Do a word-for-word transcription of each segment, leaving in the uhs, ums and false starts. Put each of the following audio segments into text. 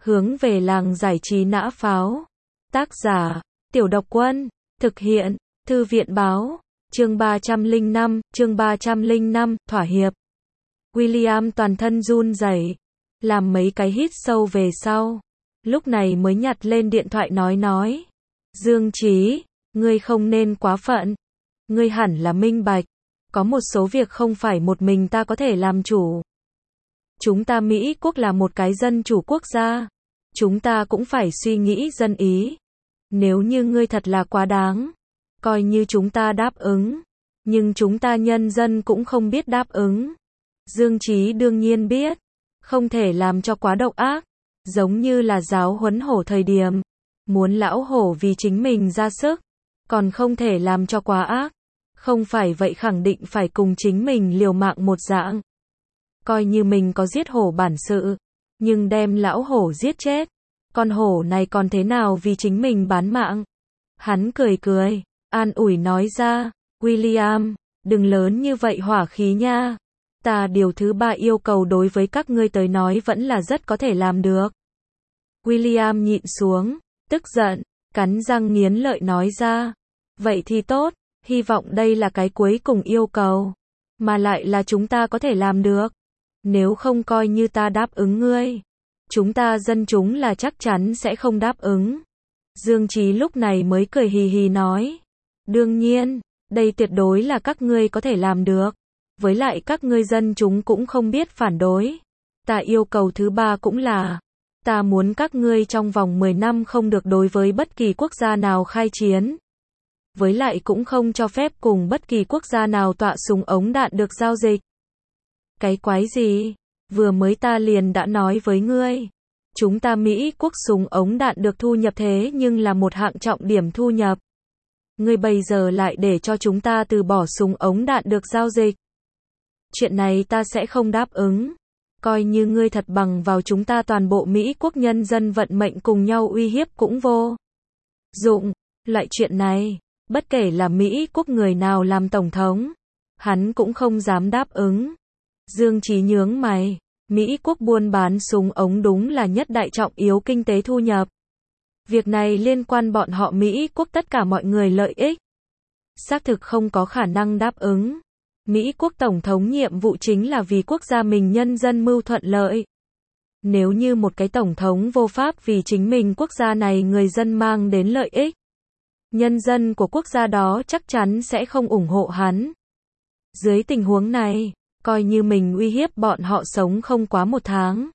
Hướng về làng giải trí nã pháo. Tác giả, Tiểu Độc Quân. Thực hiện, Thư viện báo. Chương ba trăm lẻ năm, chương ba trăm lẻ năm, thỏa hiệp. William toàn thân run rẩy, làm mấy cái hít sâu về sau. Lúc này mới nhặt lên điện thoại nói nói. Dương Chí, ngươi không nên quá phận. Ngươi hẳn là minh bạch. Có một số việc không phải một mình ta có thể làm chủ. Chúng ta Mỹ quốc là một cái dân chủ quốc gia. Chúng ta cũng phải suy nghĩ dân ý. Nếu như ngươi thật là quá đáng, coi như chúng ta đáp ứng. Nhưng chúng ta nhân dân cũng không biết đáp ứng. Dương Chí đương nhiên biết. Không thể làm cho quá độc ác. Giống như là giáo huấn hổ thời điểm. Muốn lão hổ vì chính mình ra sức. Còn không thể làm cho quá ác. Không phải vậy khẳng định phải cùng chính mình liều mạng một dạng. Coi như mình có giết hổ bản sự. Nhưng đem lão hổ giết chết. Con hổ này còn thế nào vì chính mình bán mạng. Hắn cười cười. An ủi nói ra. William, đừng lớn như vậy hỏa khí nha. Ta điều thứ ba yêu cầu đối với các ngươi tới nói vẫn là rất có thể làm được. William nhịn xuống. Tức giận. Cắn răng nghiến lợi nói ra. Vậy thì tốt. Hy vọng đây là cái cuối cùng yêu cầu. Mà lại là chúng ta có thể làm được. Nếu không coi như ta đáp ứng ngươi. Chúng ta dân chúng là chắc chắn sẽ không đáp ứng. Dương Chí lúc này mới cười hì hì nói. Đương nhiên, đây tuyệt đối là các ngươi có thể làm được. Với lại các ngươi dân chúng cũng không biết phản đối. Ta yêu cầu thứ ba cũng là. Ta muốn các ngươi trong vòng mười năm không được đối với bất kỳ quốc gia nào khai chiến. Với lại cũng không cho phép cùng bất kỳ quốc gia nào tọa súng ống đạn được giao dịch. Cái quái gì? Vừa mới ta liền đã nói với ngươi. Chúng ta Mỹ quốc súng ống đạn được thu nhập thế nhưng là một hạng trọng điểm thu nhập. Ngươi bây giờ lại để cho chúng ta từ bỏ súng ống đạn được giao dịch. Chuyện này ta sẽ không đáp ứng. Coi như ngươi thật bằng vào chúng ta toàn bộ Mỹ quốc nhân dân vận mệnh cùng nhau uy hiếp cũng vô dụng. Loại chuyện này, bất kể là Mỹ quốc người nào làm tổng thống, hắn cũng không dám đáp ứng. Dương Chí nhướng mày. Mỹ quốc buôn bán súng ống đúng là nhất đại trọng yếu kinh tế thu nhập. Việc này liên quan bọn họ Mỹ quốc tất cả mọi người lợi ích. Xác thực không có khả năng đáp ứng. Mỹ quốc tổng thống nhiệm vụ chính là vì quốc gia mình nhân dân mưu thuận lợi. Nếu như một cái tổng thống vô pháp vì chính mình quốc gia này người dân mang đến lợi ích, nhân dân của quốc gia đó chắc chắn sẽ không ủng hộ hắn. Dưới tình huống này, coi như mình uy hiếp bọn họ sống không quá một tháng.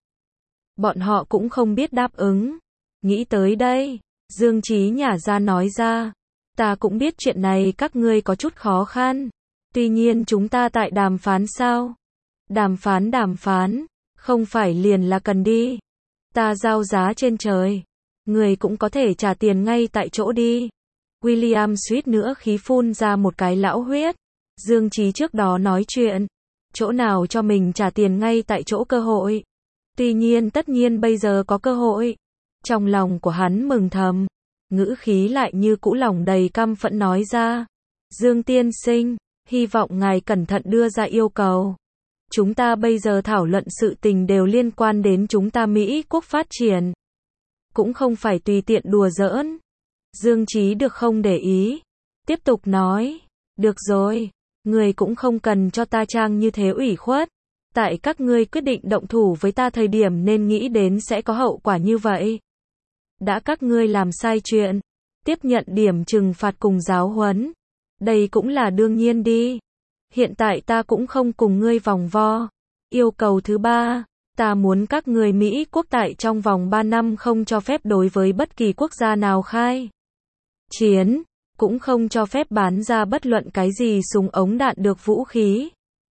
Bọn họ cũng không biết đáp ứng. Nghĩ tới đây, Dương Chí nhả ra nói ra. Ta cũng biết chuyện này các ngươi có chút khó khăn. Tuy nhiên chúng ta tại đàm phán sao? Đàm phán đàm phán, không phải liền là cần đi. Ta giao giá trên trời. Người cũng có thể trả tiền ngay tại chỗ đi. William suýt nữa khí phun ra một cái lão huyết. Dương Chí trước đó nói chuyện. Chỗ nào cho mình trả tiền ngay tại chỗ cơ hội. Tuy nhiên tất nhiên bây giờ có cơ hội. Trong lòng của hắn mừng thầm. Ngữ khí lại như cũ lòng đầy căm phẫn nói ra. Dương tiên sinh, hy vọng ngài cẩn thận đưa ra yêu cầu. Chúng ta bây giờ thảo luận sự tình đều liên quan đến chúng ta Mỹ quốc phát triển. Cũng không phải tùy tiện đùa giỡn. Dương Chí được không để ý. Tiếp tục nói. Được rồi. Người cũng không cần cho ta trang như thế ủy khuất. Tại các ngươi quyết định động thủ với ta thời điểm nên nghĩ đến sẽ có hậu quả như vậy. Đã các ngươi làm sai chuyện. Tiếp nhận điểm trừng phạt cùng giáo huấn. Đây cũng là đương nhiên đi. Hiện tại ta cũng không cùng ngươi vòng vo. Yêu cầu thứ ba. Ta muốn các người Mỹ quốc tại trong vòng ba năm không cho phép đối với bất kỳ quốc gia nào khai chiến. Cũng không cho phép bán ra bất luận cái gì súng ống đạn được vũ khí.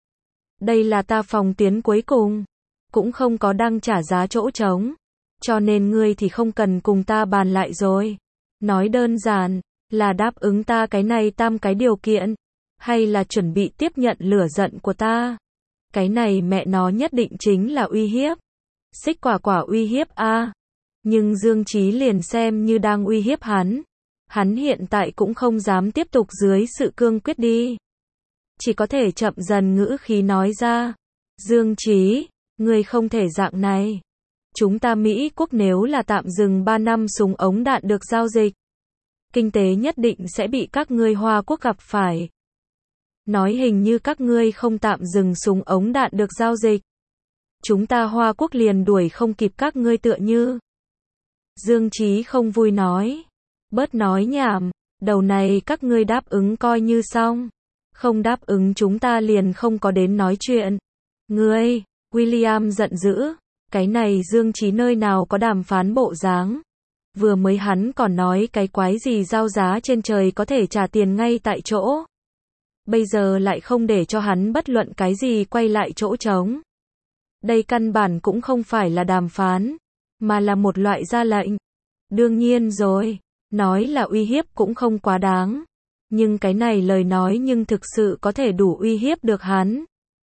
Đây là ta phòng tuyến cuối cùng. Cũng không có đăng trả giá chỗ trống. Cho nên ngươi thì không cần cùng ta bàn lại rồi. Nói đơn giản, là đáp ứng ta cái này tam cái điều kiện. Hay là chuẩn bị tiếp nhận lửa giận của ta. Cái này mẹ nó nhất định chính là uy hiếp. Xích quả quả uy hiếp a. Nhưng Dương Chí liền xem như đang uy hiếp hắn. Hắn hiện tại cũng không dám tiếp tục dưới sự cương quyết đi. Chỉ có thể chậm dần ngữ khí nói ra. Dương Chí, ngươi không thể dạng này. Chúng ta Mỹ quốc nếu là tạm dừng ba năm súng ống đạn được giao dịch, kinh tế nhất định sẽ bị các ngươi Hoa quốc gặp phải. Nói hình như các ngươi không tạm dừng súng ống đạn được giao dịch, chúng ta Hoa quốc liền đuổi không kịp các ngươi tựa như. Dương Chí không vui nói. Bớt nói nhảm, đầu này các ngươi đáp ứng coi như xong. Không đáp ứng chúng ta liền không có đến nói chuyện. Ngươi, William giận dữ. Cái này Dương Chí nơi nào có đàm phán bộ dáng. Vừa mới hắn còn nói cái quái gì giao giá trên trời có thể trả tiền ngay tại chỗ. Bây giờ lại không để cho hắn bất luận cái gì quay lại chỗ trống. Đây căn bản cũng không phải là đàm phán, mà là một loại ra lệnh. Đương nhiên rồi, nói là uy hiếp cũng không quá đáng. Nhưng cái này lời nói nhưng thực sự có thể đủ uy hiếp được hắn.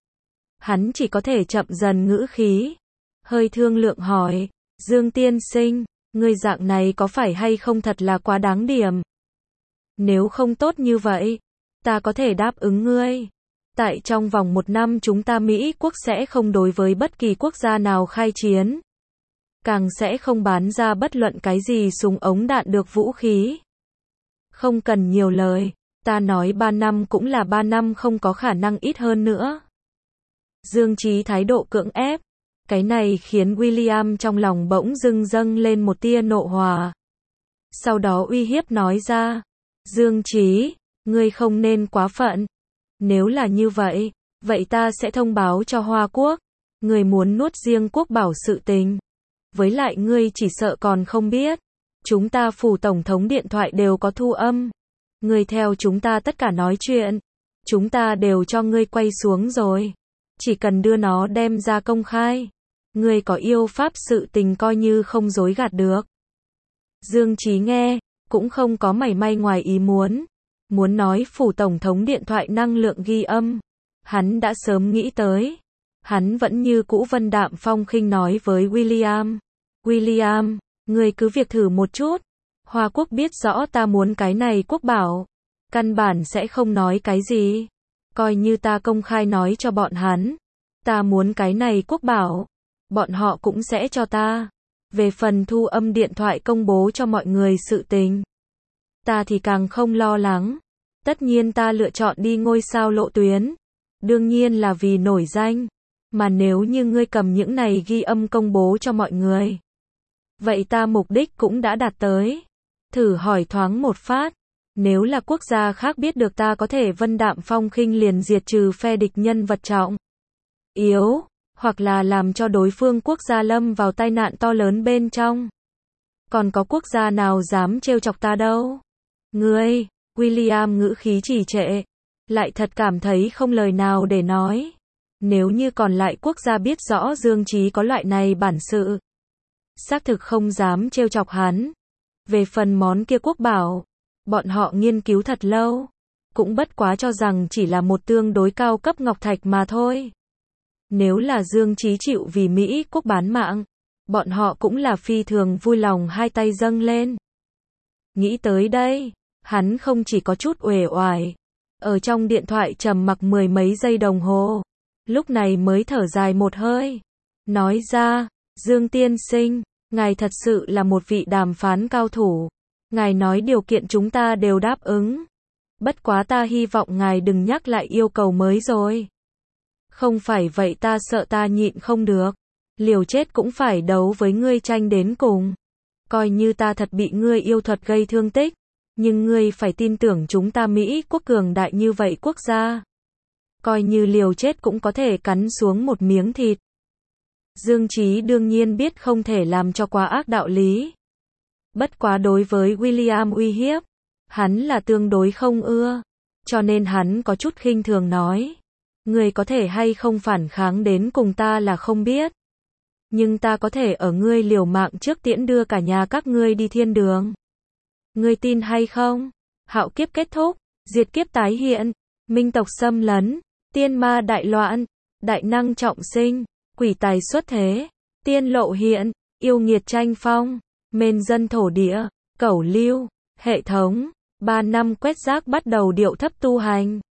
Hắn chỉ có thể chậm dần ngữ khí. Hơi thương lượng hỏi, Dương tiên sinh, ngươi dạng này có phải hay không thật là quá đáng điểm. Nếu không tốt như vậy, ta có thể đáp ứng ngươi. Tại trong vòng một năm chúng ta Mỹ quốc sẽ không đối với bất kỳ quốc gia nào khai chiến. Càng sẽ không bán ra bất luận cái gì súng ống đạn được vũ khí. Không cần nhiều lời, ta nói ba năm cũng là ba năm không có khả năng ít hơn nữa. Dương Chí thái độ cưỡng ép. Cái này khiến William trong lòng bỗng dưng dâng lên một tia nộ hỏa. Sau đó uy hiếp nói ra, Dương Chí, ngươi không nên quá phận. Nếu là như vậy, vậy ta sẽ thông báo cho Hoa Quốc. Ngươi muốn nuốt riêng quốc bảo sự tình. Với lại ngươi chỉ sợ còn không biết. Chúng ta phủ tổng thống điện thoại đều có thu âm. Ngươi theo chúng ta tất cả nói chuyện. Chúng ta đều cho ngươi quay xuống rồi. Chỉ cần đưa nó đem ra công khai. Ngươi có yêu pháp sự tình coi như không dối gạt được. Dương Chí nghe, cũng không có mảy may ngoài ý muốn. Muốn nói phủ tổng thống điện thoại năng lượng ghi âm. Hắn đã sớm nghĩ tới. Hắn vẫn như cũ vân đạm phong khinh nói với William. William, ngươi cứ việc thử một chút. Hoa quốc biết rõ ta muốn cái này quốc bảo. Căn bản sẽ không nói cái gì. Coi như ta công khai nói cho bọn hắn. Ta muốn cái này quốc bảo. Bọn họ cũng sẽ cho ta. Về phần thu âm điện thoại công bố cho mọi người sự tình. Ta thì càng không lo lắng. Tất nhiên ta lựa chọn đi ngôi sao lộ tuyến. Đương nhiên là vì nổi danh. Mà nếu như ngươi cầm những này ghi âm công bố cho mọi người. Vậy ta mục đích cũng đã đạt tới. Thử hỏi thoáng một phát. Nếu là quốc gia khác biết được ta có thể vân đạm phong khinh liền diệt trừ phe địch nhân vật trọng. Yếu. Hoặc là làm cho đối phương quốc gia lâm vào tai nạn to lớn bên trong. Còn có quốc gia nào dám trêu chọc ta đâu. Ngươi, William ngữ khí trì trệ. Lại thật cảm thấy không lời nào để nói. Nếu như còn lại quốc gia biết rõ Dương Chí có loại này bản sự. Xác thực không dám trêu chọc hắn. Về phần món kia quốc bảo. Bọn họ nghiên cứu thật lâu. Cũng bất quá cho rằng chỉ là một tương đối cao cấp ngọc thạch mà thôi. Nếu là Dương Chí chịu vì Mỹ quốc bán mạng. Bọn họ cũng là phi thường vui lòng hai tay dâng lên. Nghĩ tới đây. Hắn không chỉ có chút uể oải. Ở trong điện thoại trầm mặc mười mấy giây đồng hồ. Lúc này mới thở dài một hơi. Nói ra, Dương tiên sinh, ngài thật sự là một vị đàm phán cao thủ. Ngài nói điều kiện chúng ta đều đáp ứng. Bất quá ta hy vọng ngài đừng nhắc lại yêu cầu mới rồi. Không phải vậy ta sợ ta nhịn không được. Liều chết cũng phải đấu với ngươi tranh đến cùng. Coi như ta thật bị ngươi yêu thuật gây thương tích. Nhưng ngươi phải tin tưởng chúng ta Mỹ quốc cường đại như vậy quốc gia. Coi như liều chết cũng có thể cắn xuống một miếng thịt. Dương Chí đương nhiên biết không thể làm cho quá ác đạo lý. Bất quá đối với William uy hiếp, hắn là tương đối không ưa. Cho nên hắn có chút khinh thường nói. Ngươi có thể hay không phản kháng đến cùng ta là không biết. Nhưng ta có thể ở ngươi liều mạng trước tiễn đưa cả nhà các ngươi đi thiên đường. Ngươi tin hay không? Hạo kiếp kết thúc, diệt kiếp tái hiện, minh tộc xâm lấn, tiên ma đại loạn, đại năng trọng sinh, quỷ tài xuất thế, tiên lộ hiện, yêu nghiệt tranh phong, mên dân thổ địa, cẩu lưu, hệ thống, ba năm quét rác bắt đầu điệu thấp tu hành.